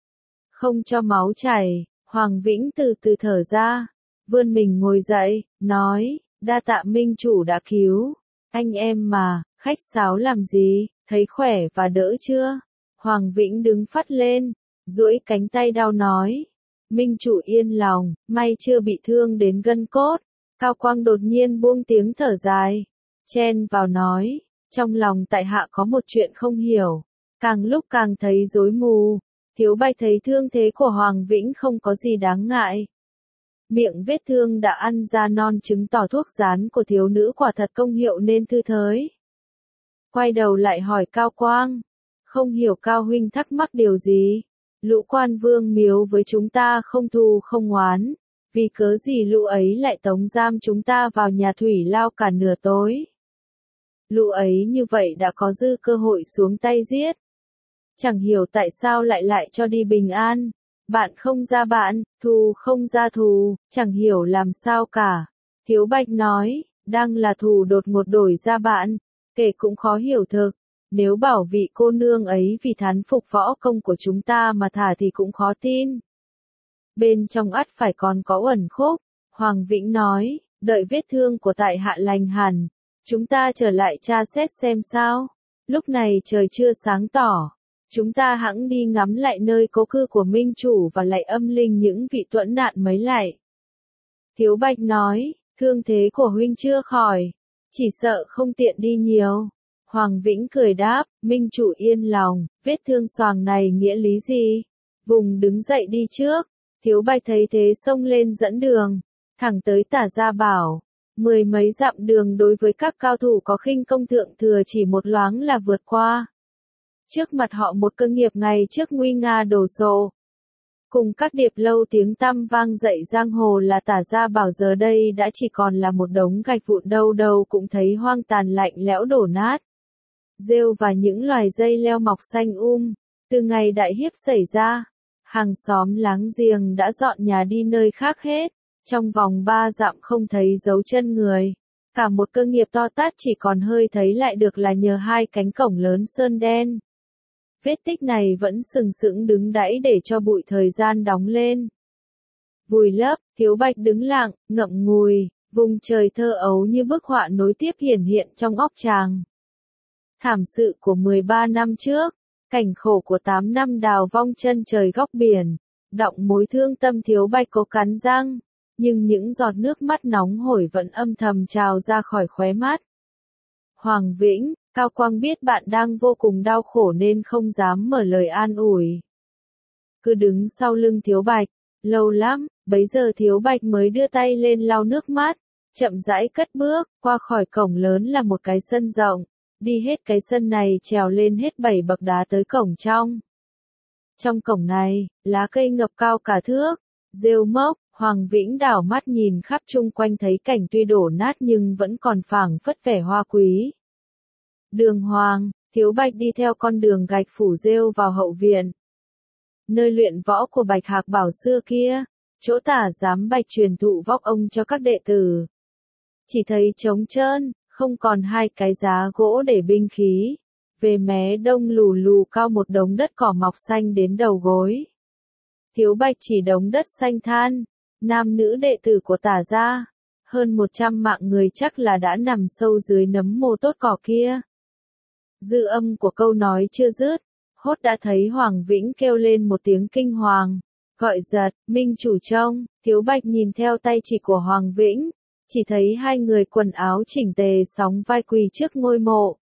Không cho máu chảy, Hoàng Vĩnh từ từ thở ra, vươn mình ngồi dậy, nói, đa tạ minh chủ đã cứu. Anh em mà, khách sáo làm gì, thấy khỏe và đỡ chưa? Hoàng Vĩnh đứng phắt lên, duỗi cánh tay đau nói. Minh chủ yên lòng, may chưa bị thương đến gân cốt. Cao Quang đột nhiên buông tiếng thở dài, chen vào nói, trong lòng tại hạ có một chuyện không hiểu, càng lúc càng thấy rối mù. Thiếu Bạch thấy thương thế của Hoàng Vĩnh không có gì đáng ngại. Miệng vết thương đã ăn ra non chứng tỏ thuốc rán của thiếu nữ quả thật công hiệu nên thư thới. Quay đầu lại hỏi Cao Quang, không hiểu Cao huynh thắc mắc điều gì? Lũ Quan Vương miếu với chúng ta không thù không oán, vì cớ gì lũ ấy lại tống giam chúng ta vào nhà thủy lao cả nửa tối? Lũ ấy như vậy đã có dư cơ hội xuống tay giết. Chẳng hiểu tại sao lại lại cho đi bình an. Bạn không ra bạn, thù không ra thù, chẳng hiểu làm sao cả. Thiếu Bạch nói, đang là thù đột ngột đổi ra bạn, kể cũng khó hiểu thực. Nếu bảo vị cô nương ấy vì thán phục võ công của chúng ta mà thả thì cũng khó tin. Bên trong ắt phải còn có uẩn khúc. Hoàng Vĩnh nói, đợi vết thương của tại hạ lành hẳn, chúng ta trở lại tra xét xem sao. Lúc này trời chưa sáng tỏ. Chúng ta hẵng đi ngắm lại nơi cố cư của minh chủ và lại âm linh những vị tuẫn nạn mấy lại. Thiếu Bạch nói, thương thế của huynh chưa khỏi, chỉ sợ không tiện đi nhiều. Hoàng Vĩnh cười đáp, minh chủ yên lòng, vết thương xoàng này nghĩa lý gì? Vùng đứng dậy đi trước. Thiếu Bạch thấy thế xông lên dẫn đường, thẳng tới Tả Gia Bảo. Mười mấy dặm đường đối với các cao thủ có khinh công thượng thừa chỉ một loáng là vượt qua. Trước mặt họ một cơ nghiệp ngày trước nguy nga đổ sộ. Cùng các điệp lâu tiếng tăm vang dậy giang hồ là Tả Gia Bảo giờ đây đã chỉ còn là một đống gạch vụn đâu đâu cũng thấy hoang tàn lạnh lẽo đổ nát. Rêu và những loài dây leo mọc xanh um. Từ ngày đại hiếp xảy ra, hàng xóm láng giềng đã dọn nhà đi nơi khác hết. Trong vòng ba dặm không thấy dấu chân người. Cả một cơ nghiệp to tát chỉ còn hơi thấy lại được là nhờ hai cánh cổng lớn sơn đen. Vết tích này vẫn sừng sững đứng đẫy để cho bụi thời gian đóng lên. Vùi lấp, Thiếu Bạch đứng lặng, ngậm ngùi, vùng trời thơ ấu như bức họa nối tiếp hiển hiện trong óc chàng. Thảm sự của mười ba năm trước, cảnh khổ của tám năm đào vong chân trời góc biển, đọng mối thương tâm Thiếu Bạch cố cắn răng, nhưng những giọt nước mắt nóng hổi vẫn âm thầm trào ra khỏi khóe mắt. Hoàng Vĩnh, Cao Quang biết bạn đang vô cùng đau khổ nên không dám mở lời an ủi. Cứ đứng sau lưng Thiếu Bạch, lâu lắm, bấy giờ Thiếu Bạch mới đưa tay lên lau nước mắt, chậm rãi cất bước, qua khỏi cổng lớn là một cái sân rộng, đi hết cái sân này trèo lên hết bảy bậc đá tới cổng trong. Trong cổng này, lá cây ngập cao cả thước, rêu mốc, Hoàng Vĩnh đảo mắt nhìn khắp chung quanh thấy cảnh tuy đổ nát nhưng vẫn còn phảng phất vẻ hoa quý. Đường Hoàng, Thiếu Bạch đi theo con đường gạch phủ rêu vào hậu viện. Nơi luyện võ của Bạch Hạc Bảo xưa kia, chỗ Tả Giám Bạch truyền thụ võ ông cho các đệ tử. Chỉ thấy trống trơn, không còn hai cái giá gỗ để binh khí. Về mé đông lù lù cao một đống đất cỏ mọc xanh đến đầu gối. Thiếu Bạch chỉ đống đất xanh than, nam nữ đệ tử của Tả gia, hơn một trăm mạng người chắc là đã nằm sâu dưới nấm mồ tốt cỏ kia. Dư âm của câu nói chưa dứt, hốt đã thấy Hoàng Vĩnh kêu lên một tiếng kinh hoàng, gọi giật, Minh chủ trông. Thiếu Bạch nhìn theo tay chỉ của Hoàng Vĩnh, chỉ thấy hai người quần áo chỉnh tề sóng vai quỳ trước ngôi mộ.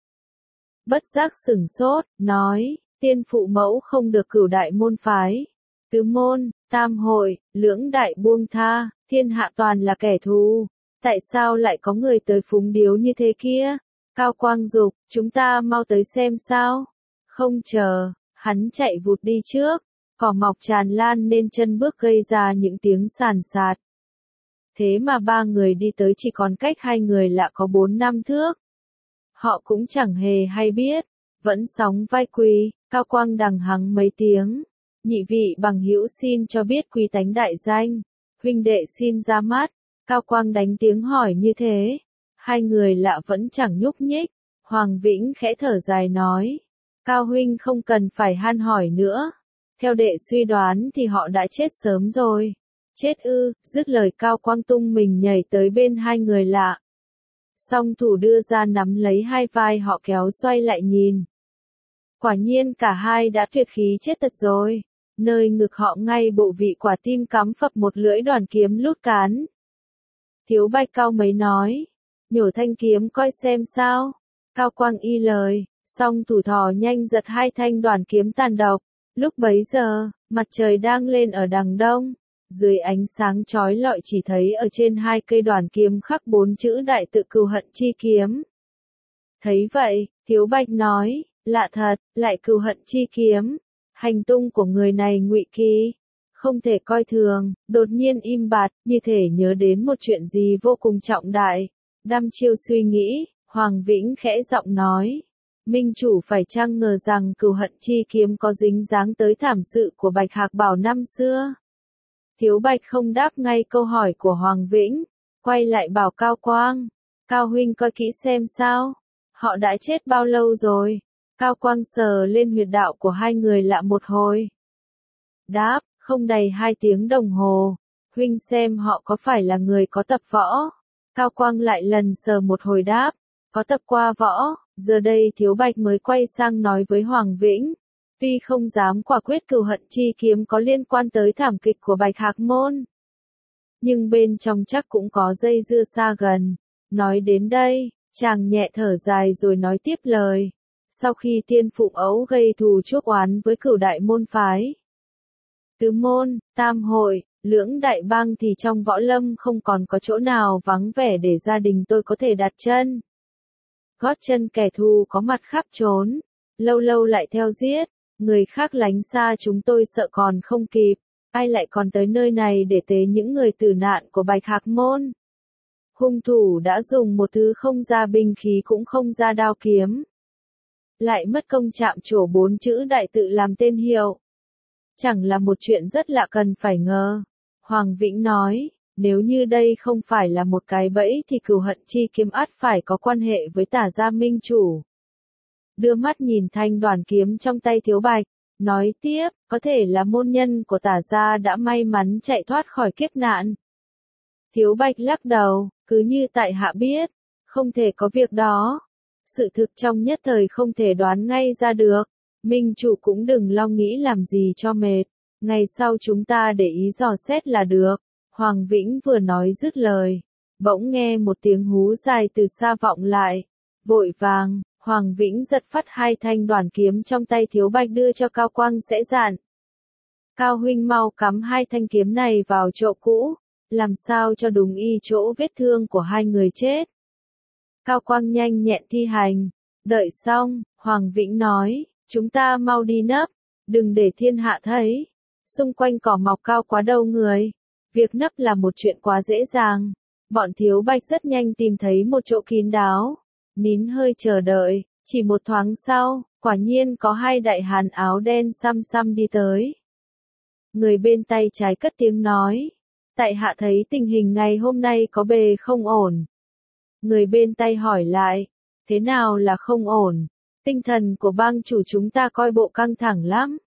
Bất giác sửng sốt, nói, tiên phụ mẫu không được cửu đại môn phái. Tứ môn, tam hội, lưỡng đại buông tha, thiên hạ toàn là kẻ thù. Tại sao lại có người tới phúng điếu như thế kia? Cao Quang dục, chúng ta mau tới xem sao. Không chờ, hắn chạy vụt đi trước, cỏ mọc tràn lan nên chân bước gây ra những tiếng sàn sạt. Thế mà ba người đi tới chỉ còn cách hai người lạ có bốn năm thước. Họ cũng chẳng hề hay biết, vẫn sóng vai quỳ. Cao Quang đằng hắng mấy tiếng. Nhị vị bằng hữu xin cho biết quý tánh đại danh, huynh đệ xin ra mắt. Cao Quang đánh tiếng hỏi như thế, hai người lạ vẫn chẳng nhúc nhích. Hoàng Vĩnh khẽ thở dài nói, Cao huynh không cần phải han hỏi nữa, theo đệ suy đoán thì họ đã chết sớm rồi. Chết ư? Dứt lời Cao Quang tung mình nhảy tới bên hai người lạ. Song thủ đưa ra nắm lấy hai vai họ kéo xoay lại nhìn. Quả nhiên cả hai đã tuyệt khí chết tật rồi. Nơi ngực họ ngay bộ vị quả tim cắm phập một lưỡi đoàn kiếm lút cán. Thiếu Bạch cao mấy nói, nhổ thanh kiếm coi xem sao. Cao Quang y lời, song thủ thò nhanh giật hai thanh đoàn kiếm tàn độc. Lúc bấy giờ, mặt trời đang lên ở đằng đông. Dưới ánh sáng chói lọi chỉ thấy ở trên hai cây đoàn kiếm khắc bốn chữ đại tự cừu hận chi kiếm. Thấy vậy, Thiếu Bạch nói, lạ thật, lại cừu hận chi kiếm. Hành tung của người này ngụy kỳ, không thể coi thường. Đột nhiên im bặt, như thể nhớ đến một chuyện gì vô cùng trọng đại. Đăm chiêu suy nghĩ, Hoàng Vĩnh khẽ giọng nói, Minh chủ phải chăng ngờ rằng cừu hận chi kiếm có dính dáng tới thảm sự của Bạch Hạc Bảo năm xưa? Thiếu Bạch không đáp ngay câu hỏi của Hoàng Vĩnh, quay lại bảo Cao Quang, Cao huynh coi kỹ xem sao, họ đã chết bao lâu rồi? Cao Quang sờ lên huyệt đạo của hai người lạ một hồi. Đáp, không đầy hai tiếng đồng hồ, huynh xem họ có phải là người có tập võ? Cao Quang lại lần sờ một hồi đáp, có tập qua võ. Giờ đây Thiếu Bạch mới quay sang nói với Hoàng Vĩnh, tuy không dám quả quyết cừu hận chi kiếm có liên quan tới thảm kịch của Bạch Hạc môn, nhưng bên trong chắc cũng có dây dưa xa gần. Nói đến đây, chàng nhẹ thở dài rồi nói tiếp lời. Sau khi tiên phụ ấu gây thù chuốc oán với cửu đại môn phái, tứ môn, tam hội, lưỡng đại bang thì trong võ lâm không còn có chỗ nào vắng vẻ để gia đình tôi có thể đặt chân. Gót chân kẻ thù có mặt khắp trốn, lâu lâu lại theo giết, người khác lánh xa chúng tôi sợ còn không kịp, ai lại còn tới nơi này để tế những người tử nạn của Bạch Hạc môn. Hung thủ đã dùng một thứ không ra binh khí cũng không ra đao kiếm, lại mất công chạm trổ bốn chữ đại tự làm tên hiệu. Chẳng là một chuyện rất lạ cần phải ngờ. Hoàng Vĩnh nói, nếu như đây không phải là một cái bẫy thì cừu hận chi kiếm ắt phải có quan hệ với Tả gia minh chủ. Đưa mắt nhìn thanh đoàn kiếm trong tay Thiếu Bạch, nói tiếp, có thể là môn nhân của Tả gia đã may mắn chạy thoát khỏi kiếp nạn. Thiếu Bạch lắc đầu, cứ như tại hạ biết, không thể có việc đó. Sự thực trong nhất thời không thể đoán ngay ra được. Minh chủ cũng đừng lo nghĩ làm gì cho mệt. Ngày sau chúng ta để ý dò xét là được. Hoàng Vĩnh vừa nói dứt lời, bỗng nghe một tiếng hú dài từ xa vọng lại. Vội vàng, Hoàng Vĩnh giật phắt hai thanh đoàn kiếm trong tay Thiếu Bạch đưa cho Cao Quang sẽ dặn. Cao huynh mau cắm hai thanh kiếm này vào chỗ cũ, làm sao cho đúng y chỗ vết thương của hai người chết. Cao Quang nhanh nhẹn thi hành. Đợi xong, Hoàng Vĩnh nói, chúng ta mau đi nấp, đừng để thiên hạ thấy. Xung quanh cỏ mọc cao quá đâu người. Việc nấp là một chuyện quá dễ dàng. Bọn Thiếu Bạch rất nhanh tìm thấy một chỗ kín đáo. Nín hơi chờ đợi, chỉ một thoáng sau, quả nhiên có hai đại hán áo đen xăm xăm đi tới. Người bên tay trái cất tiếng nói. Tại hạ thấy tình hình ngày hôm nay có bề không ổn. Người bên tay hỏi lại. Thế nào là không ổn? Tinh thần của bang chủ chúng ta coi bộ căng thẳng lắm.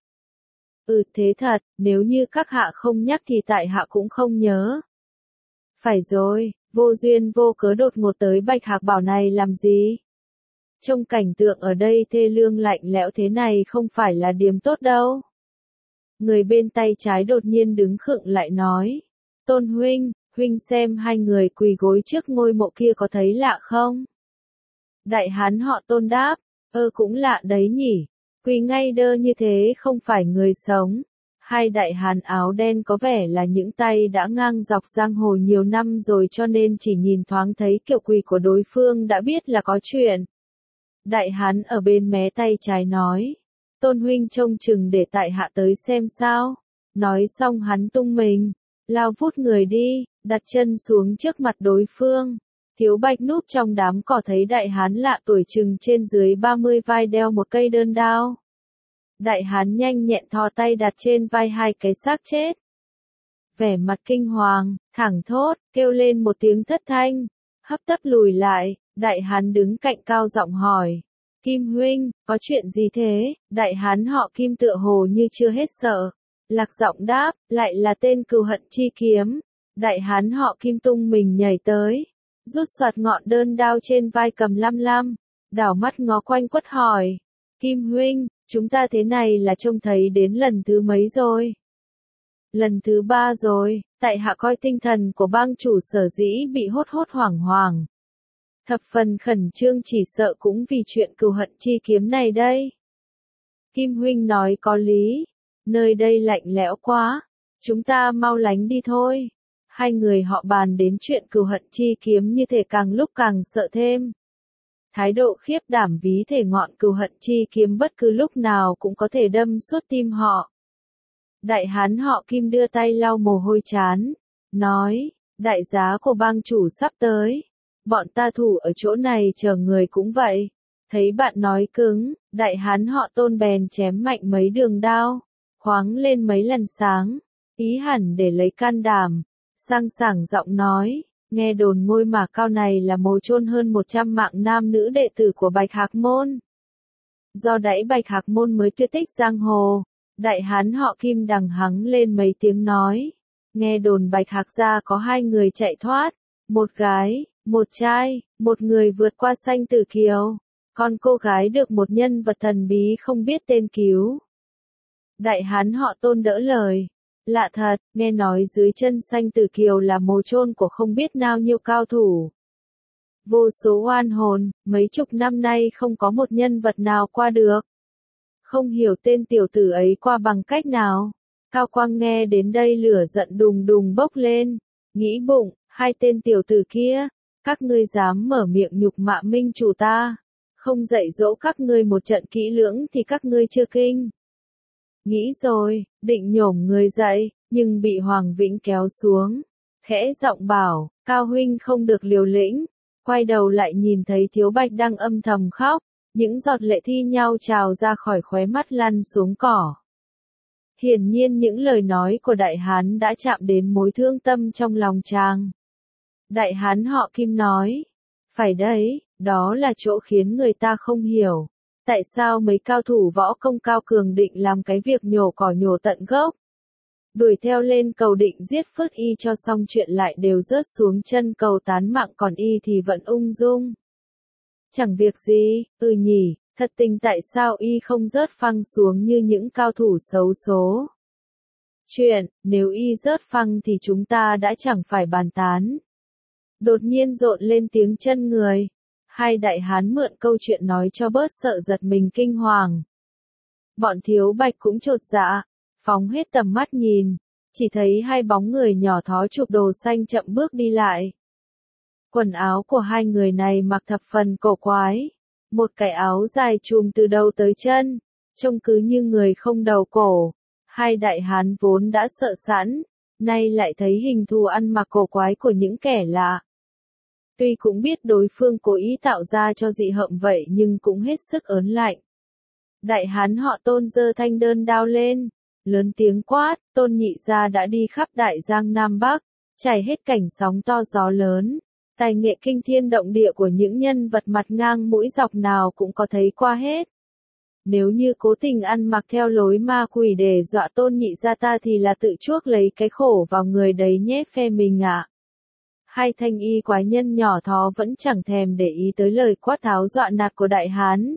Ừ thế thật, nếu như các hạ không nhắc thì tại hạ cũng không nhớ. Phải rồi, vô duyên vô cớ đột ngột tới Bạch Hạc Bảo này làm gì? Trông cảnh tượng ở đây thê lương lạnh lẽo thế này không phải là điểm tốt đâu. Người bên tay trái đột nhiên đứng khựng lại nói. Tôn huynh, huynh xem hai người quỳ gối trước ngôi mộ kia có thấy lạ không? Đại hán họ Tôn đáp, ơ cũng lạ đấy nhỉ, quỳ ngay đơ như thế không phải người sống. Hai đại hán áo đen có vẻ là những tay đã ngang dọc giang hồ nhiều năm rồi cho nên chỉ nhìn thoáng thấy kiểu quỳ của đối phương đã biết là có chuyện. Đại hán ở bên mé tay trái nói, Tôn huynh trông chừng để tại hạ tới xem sao. Nói xong hắn tung mình, lao vút người đi, đặt chân xuống trước mặt đối phương. Thiếu Bạch núp trong đám cỏ thấy đại hán lạ tuổi chừng trên dưới ba mươi vai đeo một cây đơn đao. Đại hán nhanh nhẹn thò tay đặt trên vai hai cái xác chết. Vẻ mặt kinh hoàng, thẳng thốt, kêu lên một tiếng thất thanh, hấp tấp lùi lại, đại hán đứng cạnh cao giọng hỏi. Kim huynh, có chuyện gì thế? Đại hán họ Kim tựa hồ như chưa hết sợ. Lạc giọng đáp, lại là tên cừu hận chi kiếm. Đại hán họ Kim tung mình nhảy tới, rút soạt ngọn đơn đao trên vai cầm lăm lăm, đảo mắt ngó quanh quất hỏi. Kim huynh, chúng ta thế này là trông thấy đến lần thứ mấy rồi? Lần thứ ba rồi, tại hạ coi tinh thần của bang chủ sở dĩ bị hốt hốt hoảng hoảng. Thập phần khẩn trương chỉ sợ cũng vì chuyện cừu hận chi kiếm này đây. Kim huynh nói có lý, nơi đây lạnh lẽo quá, chúng ta mau lánh đi thôi. Hai người họ bàn đến chuyện cừu hận chi kiếm như thể càng lúc càng sợ thêm. Thái độ khiếp đảm ví thể ngọn cừu hận chi kiếm bất cứ lúc nào cũng có thể đâm suốt tim họ. Đại hán họ Kim đưa tay lau mồ hôi trán, nói, đại giá của bang chủ sắp tới. Bọn ta thủ ở chỗ này chờ người cũng vậy. Thấy bạn nói cứng, đại hán họ Tôn bèn chém mạnh mấy đường đao, khoáng lên mấy lần sáng, ý hẳn để lấy can đảm. Sang sảng giọng nói, nghe đồn ngôi mả cao này là mồ chôn hơn một trăm mạng nam nữ đệ tử của Bạch Hạc Môn. Do đẩy Bạch Hạc Môn mới tuyệt tích giang hồ, đại hán họ Kim đằng hắng lên mấy tiếng nói, nghe đồn Bạch Hạc gia có hai người chạy thoát, một gái, một trai, một người vượt qua sanh tử kiều, còn cô gái được một nhân vật thần bí không biết tên cứu. Đại hán họ Tôn đỡ lời. Lạ thật, nghe nói dưới chân sanh tử kiều là mồ chôn của không biết nào nhiêu cao thủ. Vô số oan hồn, mấy chục năm nay không có một nhân vật nào qua được. Không hiểu tên tiểu tử ấy qua bằng cách nào. Cao Quang nghe đến đây lửa giận đùng đùng bốc lên, nghĩ bụng, hai tên tiểu tử kia, các ngươi dám mở miệng nhục mạ minh chủ ta, không dạy dỗ các ngươi một trận kỹ lưỡng thì các ngươi chưa kinh. Nghĩ rồi, định nhổm người dậy, nhưng bị Hoàng Vĩnh kéo xuống. Khẽ giọng bảo, Cao huynh không được liều lĩnh. Quay đầu lại nhìn thấy Thiếu Bạch đang âm thầm khóc, những giọt lệ thi nhau trào ra khỏi khóe mắt lăn xuống cỏ. Hiển nhiên những lời nói của đại hán đã chạm đến mối thương tâm trong lòng chàng. Đại hán họ Kim nói, phải đấy, đó là chỗ khiến người ta không hiểu. Tại sao mấy cao thủ võ công cao cường định làm cái việc nhổ cỏ nhổ tận gốc? Đuổi theo lên cầu định giết Phước Y cho xong chuyện lại đều rớt xuống chân cầu tán mạng còn Y thì vẫn ung dung. Chẳng việc gì, ừ nhỉ, thật tình tại sao Y không rớt phăng xuống như những cao thủ xấu số? Chuyện, nếu Y rớt phăng thì chúng ta đã chẳng phải bàn tán. Đột nhiên rộn lên tiếng chân người. Hai đại hán mượn câu chuyện nói cho bớt sợ giật mình kinh hoàng. Bọn Thiếu Bạch cũng chột dạ, phóng hết tầm mắt nhìn, chỉ thấy hai bóng người nhỏ thó chụp đồ xanh chậm bước đi lại. Quần áo của hai người này mặc thập phần cổ quái, một cái áo dài trùm từ đầu tới chân, trông cứ như người không đầu cổ. Hai đại hán vốn đã sợ sẵn, nay lại thấy hình thù ăn mặc cổ quái của những kẻ lạ. Tuy cũng biết đối phương cố ý tạo ra cho dị hợm vậy nhưng cũng hết sức ớn lạnh. Đại hán họ Tôn giơ thanh đơn đao lên, lớn tiếng quát, Tôn nhị gia đã đi khắp đại giang Nam Bắc, trải hết cảnh sóng to gió lớn. Tài nghệ kinh thiên động địa của những nhân vật mặt ngang mũi dọc nào cũng có thấy qua hết. Nếu như cố tình ăn mặc theo lối ma quỷ để dọa Tôn nhị gia ta thì là tự chuốc lấy cái khổ vào người đấy nhé phe mình ạ. À. Hai thanh y quái nhân nhỏ thó vẫn chẳng thèm để ý tới lời quát tháo dọa nạt của đại hán.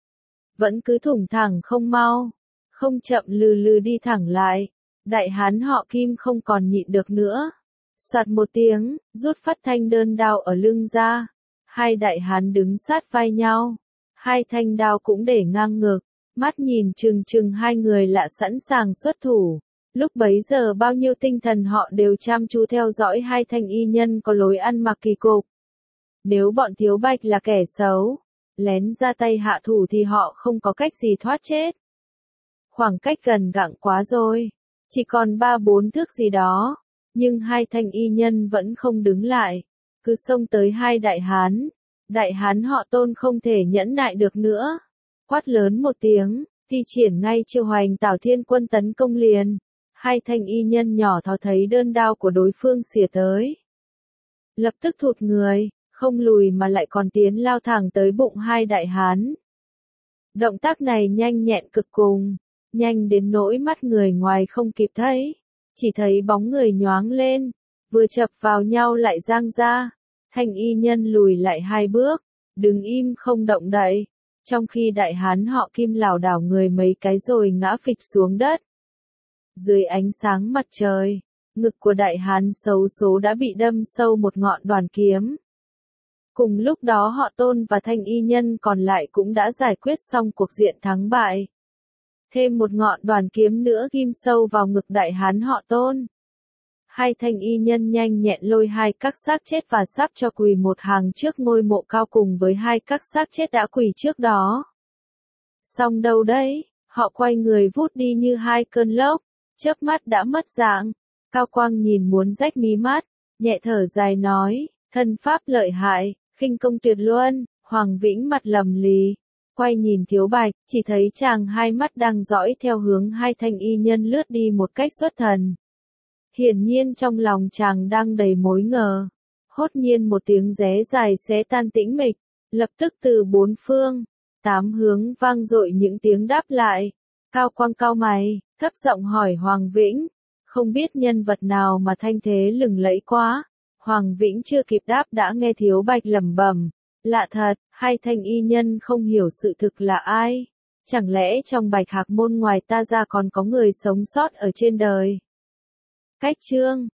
Vẫn cứ thủng thẳng không mau, không chậm lừ lừ đi thẳng lại. Đại hán họ Kim không còn nhịn được nữa. Soạt một tiếng, rút phát thanh đơn đao ở lưng ra. Hai đại hán đứng sát vai nhau. Hai thanh đao cũng để ngang ngực. Mắt nhìn chừng chừng hai người lạ sẵn sàng xuất thủ. Lúc bấy giờ bao nhiêu tinh thần họ đều chăm chú theo dõi hai thanh y nhân có lối ăn mặc kỳ cục. Nếu bọn Thiếu Bạch là kẻ xấu, lén ra tay hạ thủ thì họ không có cách gì thoát chết. Khoảng cách gần gặng quá rồi. Chỉ còn ba bốn thước gì đó. Nhưng hai thanh y nhân vẫn không đứng lại. Cứ xông tới hai đại hán. Đại hán họ Tôn không thể nhẫn nại được nữa. Quát lớn một tiếng, thi triển ngay chiêu hoành tảo thiên quân tấn công liền. Hai thanh y nhân nhỏ thó thấy đơn đao của đối phương xìa tới. Lập tức thụt người, không lùi mà lại còn tiến lao thẳng tới bụng hai đại hán. Động tác này nhanh nhẹn cực cùng, nhanh đến nỗi mắt người ngoài không kịp thấy. Chỉ thấy bóng người nhoáng lên, vừa chập vào nhau lại giang ra. Thanh y nhân lùi lại hai bước, đứng im không động đậy. Trong khi đại hán họ Kim lảo đảo người mấy cái rồi ngã phịch xuống đất. Dưới ánh sáng mặt trời, ngực của đại hán xấu số đã bị đâm sâu một ngọn đoàn kiếm. Cùng lúc đó họ Tôn và thanh y nhân còn lại cũng đã giải quyết xong cuộc diện thắng bại. Thêm một ngọn đoàn kiếm nữa ghim sâu vào ngực đại hán họ Tôn. Hai thanh y nhân nhanh nhẹn lôi hai các xác chết và sắp cho quỳ một hàng trước ngôi mộ cao cùng với hai các xác chết đã quỳ trước đó. Xong đâu đấy, họ quay người vút đi như hai cơn lốc, chớp mắt đã mất dạng. Cao Quang nhìn muốn rách mí mắt, nhẹ thở dài nói, thân pháp lợi hại, khinh công tuyệt luân. Hoàng Vĩnh mặt lầm lì, quay nhìn Thiếu Bạch, chỉ thấy chàng hai mắt đang dõi theo hướng hai thanh y nhân lướt đi một cách xuất thần. Hiển nhiên trong lòng chàng đang đầy mối ngờ. Hốt nhiên một tiếng ré dài xé tan tĩnh mịch, lập tức từ bốn phương, tám hướng vang dội những tiếng đáp lại. Cao Quang cau mày, thấp giọng hỏi Hoàng Vĩnh, không biết nhân vật nào mà thanh thế lừng lẫy quá. Hoàng Vĩnh chưa kịp đáp đã nghe Thiếu Bạch lẩm bẩm, lạ thật, hai thanh y nhân không hiểu sự thực là ai. Chẳng lẽ trong Bạch Hạc môn ngoài ta ra còn có người sống sót ở trên đời? Cách chương